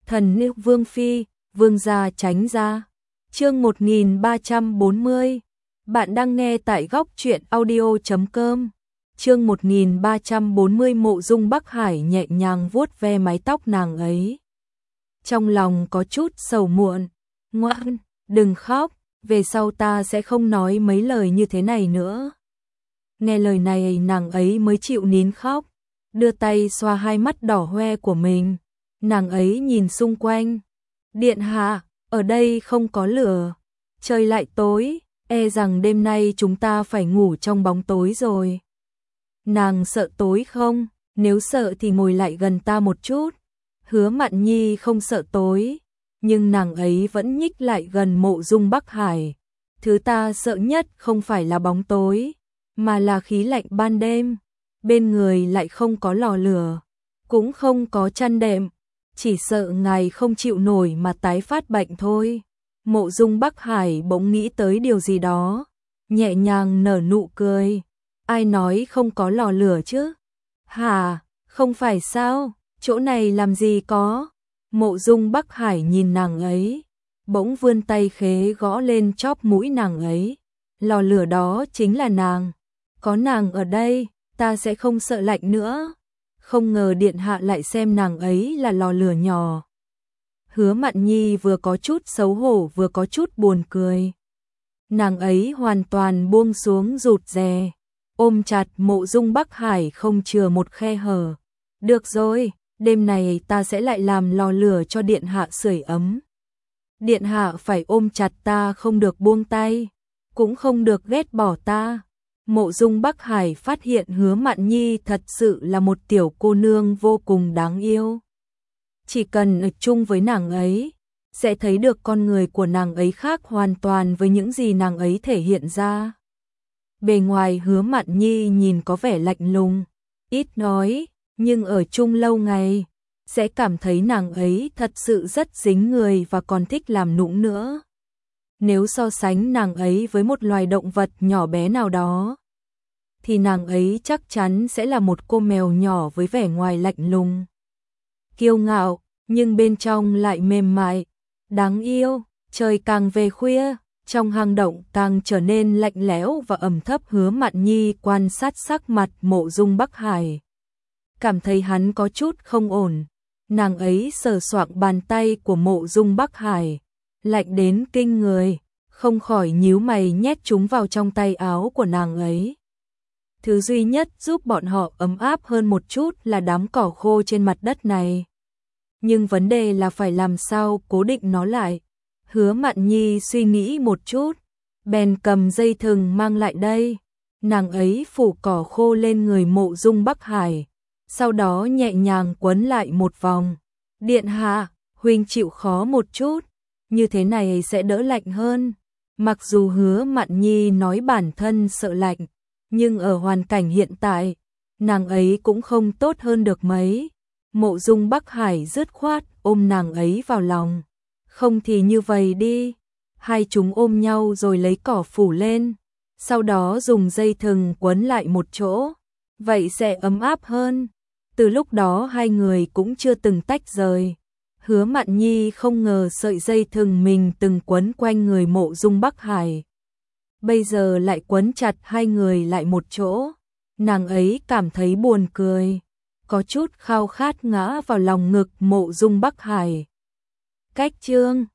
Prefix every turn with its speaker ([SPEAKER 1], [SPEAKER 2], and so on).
[SPEAKER 1] Thần nữ Vương Phi, Vương gia tránh ra. Chương 1340. Bạn đang nghe tại góc truyện audio.com. Chương 1340. Mộ Dung Bắc Hải nhẹ nhàng vuốt ve mái tóc nàng ấy. Trong lòng có chút sầu muộn. Ngoan, đừng khóc, về sau ta sẽ không nói mấy lời như thế này nữa. Nghe lời này nàng ấy mới chịu nín khóc, đưa tay xoa hai mắt đỏ hoe của mình. Nàng ấy nhìn xung quanh. Điện hạ, ở đây không có lửa. Trời lại tối, e rằng đêm nay chúng ta phải ngủ trong bóng tối rồi. Nàng sợ tối không? Nếu sợ thì ngồi lại gần ta một chút. Hứa Mạn Nhi không sợ tối, nhưng nàng ấy vẫn nhích lại gần Mộ Dung Bắc Hải. Thứ ta sợ nhất không phải là bóng tối, mà là khí lạnh ban đêm. Bên người lại không có lò lửa, cũng không có chăn đệm. Chỉ sợ ngài không chịu nổi mà tái phát bệnh thôi. Mộ Dung Bắc Hải bỗng nghĩ tới điều gì đó, nhẹ nhàng nở nụ cười. Ai nói không có lò lửa chứ? Hả, không phải sao? Chỗ này làm gì có? Mộ Dung Bắc Hải nhìn nàng ấy, bỗng vươn tay khế gõ lên chóp mũi nàng ấy. Lò lửa đó chính là nàng. Có nàng ở đây, ta sẽ không sợ lạnh nữa. Không ngờ điện hạ lại xem nàng ấy là lò lửa nhỏ. Hứa Mạn Nhi vừa có chút xấu hổ vừa có chút buồn cười. Nàng ấy hoàn toàn buông xuống rụt rè, ôm chặt Mộ Dung Bắc Hải không chừa một khe hở. Được rồi, đêm này ta sẽ lại làm lò lửa cho điện hạ sưởi ấm. Điện hạ phải ôm chặt ta, không được buông tay, cũng không được ghét bỏ ta. Mộ Dung Bắc Hải phát hiện Hứa Mạn Nhi thật sự là một tiểu cô nương vô cùng đáng yêu. Chỉ cần ở chung với nàng ấy, sẽ thấy được con người của nàng ấy khác hoàn toàn với những gì nàng ấy thể hiện ra. Bề ngoài Hứa Mạn Nhi nhìn có vẻ lạnh lùng, ít nói, nhưng ở chung lâu ngày, sẽ cảm thấy nàng ấy thật sự rất dính người và còn thích làm nũng nữa. Nếu so sánh nàng ấy với một loài động vật nhỏ bé nào đó, thì nàng ấy chắc chắn sẽ là một cô mèo nhỏ với vẻ ngoài lạnh lùng, kiêu ngạo, nhưng bên trong lại mềm mại, đáng yêu. Trời càng về khuya, trong hang động càng trở nên lạnh lẽo và ẩm thấp. Hứa Mạn Nhi quan sát sắc mặt Mộ Dung Bắc Hải, cảm thấy hắn có chút không ổn. Nàng ấy sờ soạng bàn tay của Mộ Dung Bắc Hải, lạnh đến kinh người, không khỏi nhíu mày nhét chúng vào trong tay áo của nàng ấy. Thứ duy nhất giúp bọn họ ấm áp hơn một chút là đám cỏ khô trên mặt đất này. Nhưng vấn đề là phải làm sao cố định nó lại. Hứa Mạn Nhi suy nghĩ một chút, bèn cầm dây thừng mang lại đây. Nàng ấy phủ cỏ khô lên người Mộ Dung Bắc Hải, sau đó nhẹ nhàng quấn lại một vòng. Điện hạ, huynh chịu khó một chút, như thế này sẽ đỡ lạnh hơn. Mặc dù Hứa Mạn Nhi nói bản thân sợ lạnh, nhưng ở hoàn cảnh hiện tại, nàng ấy cũng không tốt hơn được mấy. Mộ Dung Bắc Hải dứt khoát ôm nàng ấy vào lòng. Không thì như vậy đi. Hai chúng ôm nhau rồi lấy cỏ phủ lên, sau đó dùng dây thừng quấn lại một chỗ, vậy sẽ ấm áp hơn. Từ lúc đó hai người cũng chưa từng tách rời. Hứa Mạn Nhi không ngờ sợi dây thừng mình từng quấn quanh người Mộ Dung Bắc Hải, bây giờ lại quấn chặt hai người lại một chỗ. Nàng ấy cảm thấy buồn cười, có chút khao khát ngã vào lòng ngực Mộ Dung Bắc Hải. Cách chương